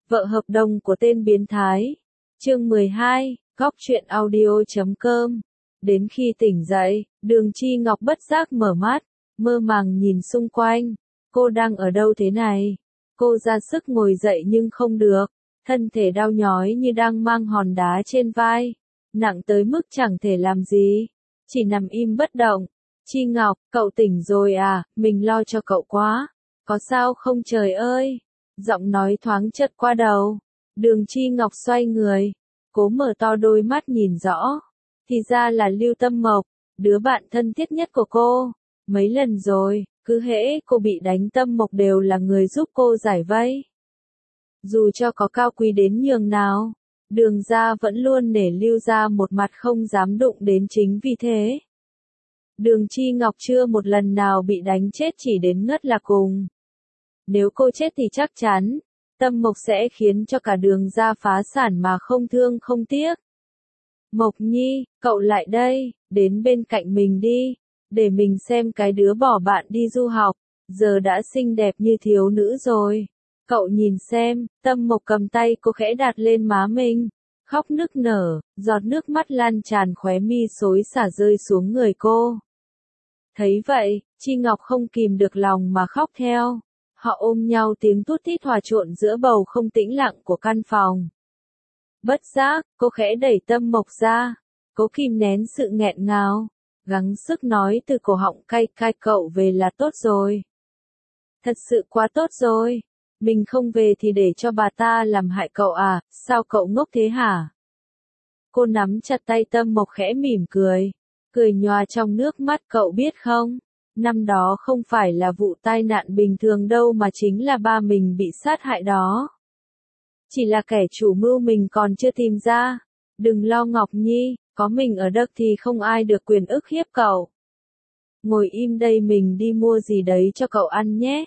Vợ hợp đồng của tên biến thái. Chương 12, góc truyện audio.com. Đến khi tỉnh dậy, Đường Chi Ngọc bất giác mở mắt, mơ màng nhìn xung quanh. Cô đang ở đâu thế này? Cô ra sức ngồi dậy nhưng không được, thân thể đau nhói như đang mang hòn đá trên vai, nặng tới mức chẳng thể làm gì, chỉ nằm im bất động. Chi Ngọc, cậu tỉnh rồi à, mình lo cho cậu quá. Có sao không trời ơi? Giọng nói thoáng chợt qua đầu. Đường Chi Ngọc xoay người, cố mở to đôi mắt nhìn rõ. Thì ra là Lưu Tâm Mộc, đứa bạn thân thiết nhất của cô. Mấy lần rồi, cứ hễ cô bị đánh Tâm Mộc đều là người giúp cô giải vây. Dù cho có cao quý đến nhường nào, Đường gia vẫn luôn nể Lưu gia một mặt không dám đụng đến chính vì thế. Đường Chi Ngọc chưa một lần nào bị đánh chết chỉ đến ngất là cùng. Nếu cô chết thì chắc chắn, Tâm Mộc sẽ khiến cho cả Đường gia phá sản mà không thương không tiếc. Mộc Nhi, cậu lại đây, đến bên cạnh mình đi, để mình xem cái đứa bỏ bạn đi du học, giờ đã xinh đẹp như thiếu nữ rồi. Cậu nhìn xem, Tâm Mộc cầm tay cô khẽ đặt lên má mình, khóc nức nở, giọt nước mắt lan tràn khóe mi xối xả rơi xuống người cô. Thấy vậy, Chi Ngọc không kìm được lòng mà khóc theo. Họ ôm nhau tiếng tút tít hòa trộn giữa bầu không tĩnh lặng của căn phòng. Bất giác, cô khẽ đẩy Tâm Mộc ra, cố kìm nén sự nghẹn ngào, gắng sức nói từ cổ họng cay cay cậu về là tốt rồi. Thật sự quá tốt rồi, mình không về thì để cho bà ta làm hại cậu à, sao cậu ngốc thế hả? Cô nắm chặt tay Tâm Mộc khẽ mỉm cười, cười nhòa trong nước mắt. Cậu biết không, năm đó không phải là vụ tai nạn bình thường đâu mà chính là ba mình bị sát hại đó. Chỉ là kẻ chủ mưu mình còn chưa tìm ra. Đừng lo Ngọc Nhi, có mình ở đây thì không ai được quyền ức hiếp cậu. Ngồi im đây mình đi mua gì đấy cho cậu ăn nhé.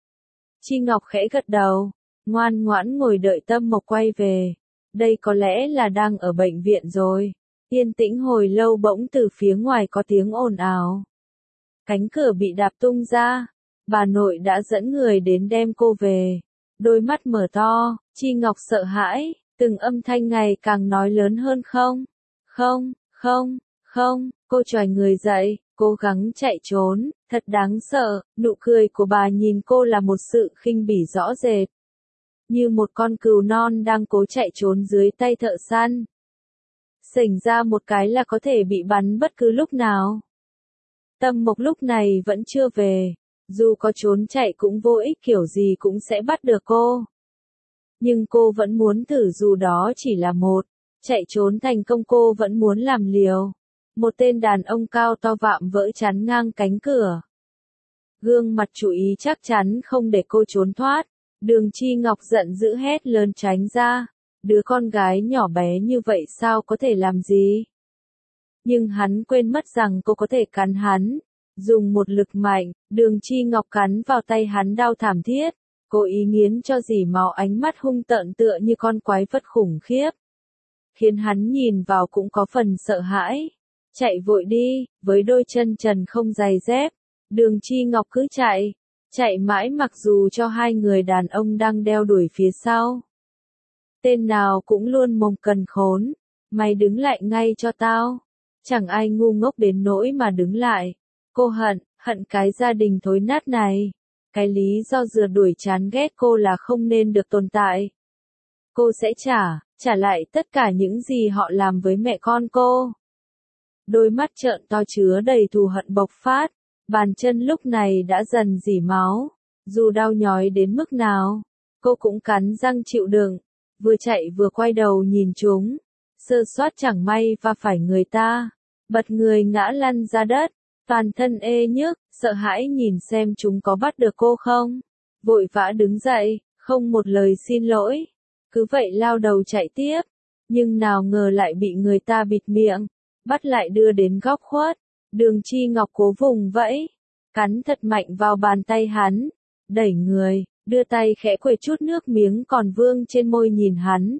Chi Ngọc khẽ gật đầu, ngoan ngoãn ngồi đợi Tâm Mộc quay về. Đây có lẽ là đang ở bệnh viện rồi. Yên tĩnh hồi lâu bỗng từ phía ngoài có tiếng ồn ào. Cánh cửa bị đạp tung ra, bà nội đã dẫn người đến đem cô về. Đôi mắt mở to, Chi Ngọc sợ hãi, từng âm thanh ngày càng nói lớn hơn không, không, không, không, cô choàng người dậy, cố gắng chạy trốn, thật đáng sợ, nụ cười của bà nhìn cô là một sự khinh bỉ rõ rệt. Như một con cừu non đang cố chạy trốn dưới tay thợ săn. Xảy ra một cái là có thể bị bắn bất cứ lúc nào. Tâm Mộc lúc này vẫn chưa về, dù có trốn chạy cũng vô ích, kiểu gì cũng sẽ bắt được cô. Nhưng cô vẫn muốn thử, dù đó chỉ là một chạy trốn thành công, cô vẫn muốn làm liều. Một tên đàn ông cao to vạm vỡ chắn ngang cánh cửa. Gương mặt chú ý chắc chắn không để cô trốn thoát. Đường Chi Ngọc giận dữ hét lớn tránh ra. Đứa con gái nhỏ bé như vậy sao có thể làm gì? Nhưng hắn quên mất rằng cô có thể cắn hắn. Dùng một lực mạnh, Đường Chi Ngọc cắn vào tay hắn đau thảm thiết. Cố ý nghiến cho rỉ máu, ánh mắt hung tợn tựa như con quái vật khủng khiếp. Khiến hắn nhìn vào cũng có phần sợ hãi. Chạy vội đi, với đôi chân trần không giày dép. Đường Chi Ngọc cứ chạy. Chạy mãi mặc dù cho hai người đàn ông đang đeo đuổi phía sau. Tên nào cũng luôn mồm cần khốn. Mày đứng lại ngay cho tao. Chẳng ai ngu ngốc đến nỗi mà đứng lại. Cô hận cái gia đình thối nát này. Cái lý do rượt đuổi chán ghét cô là không nên được tồn tại. Cô sẽ trả lại tất cả những gì họ làm với mẹ con cô. Đôi mắt trợn to chứa đầy thù hận bộc phát, bàn chân lúc này đã dần rỉ máu. Dù đau nhói đến mức nào, cô cũng cắn răng chịu đựng, vừa chạy vừa quay đầu nhìn chúng. Sơ soát chẳng may va phải người ta, bật người ngã lăn ra đất. Toàn thân ê nhức, sợ hãi nhìn xem chúng có bắt được cô không. Vội vã đứng dậy, không một lời xin lỗi. Cứ vậy lao đầu chạy tiếp. Nhưng nào ngờ lại bị người ta bịt miệng. Bắt lại đưa đến góc khuất. Đường Chi Ngọc cố vùng vẫy. Cắn thật mạnh vào bàn tay hắn. Đẩy người, đưa tay khẽ quệt chút nước miếng còn vương trên môi nhìn hắn.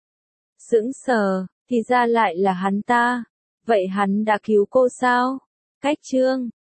Sững sờ, thì ra lại là hắn ta. Vậy hắn đã cứu cô sao? Cách chương